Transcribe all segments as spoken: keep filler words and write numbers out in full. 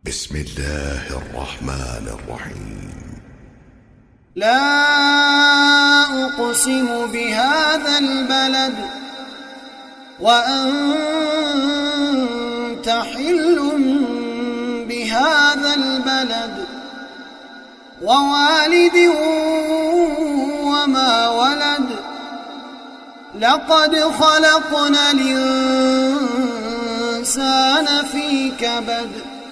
بسم الله الرحمن الرحيم. لا أقسم بهذا البلد وأنت حل بهذا البلد ووالد وما ولد لقد خلقنا الإنسان في كبد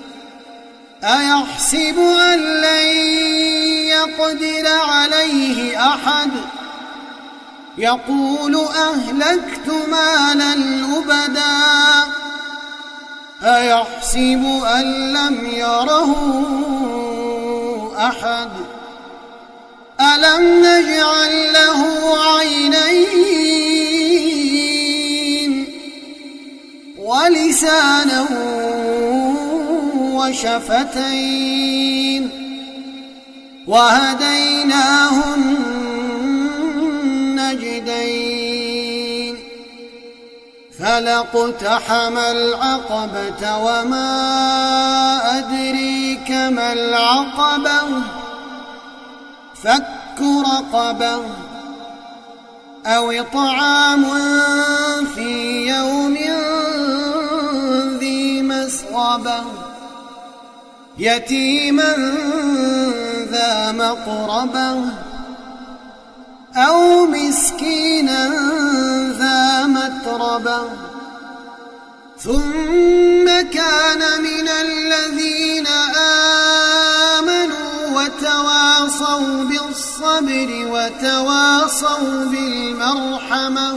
أيحسب أن لن يقدر عليه أحد يقول أهلكت مالا لبدا أيحسب أن لم يره أحد ألم نجعل له عينين ولسانا وشفتين وهديناه النجدين فلاقتحم العقبة وما أدريك ما العقبة فك رقبة أو إطعام في يوم ذي مسغبة يتيما ذا مقربة أو مسكينا ذا متربة ثم كان من الذين آمنوا وتواصوا بالصبر وتواصوا بالمرحمة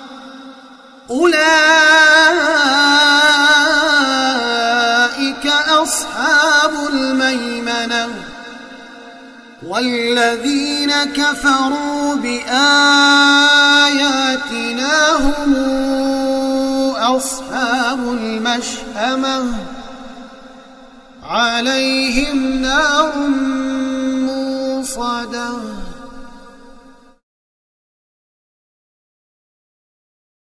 أولئك أصحاب الميمنة والذين كفروا بآياتنا هم أصحاب المشأمة عليهم نار موصدة.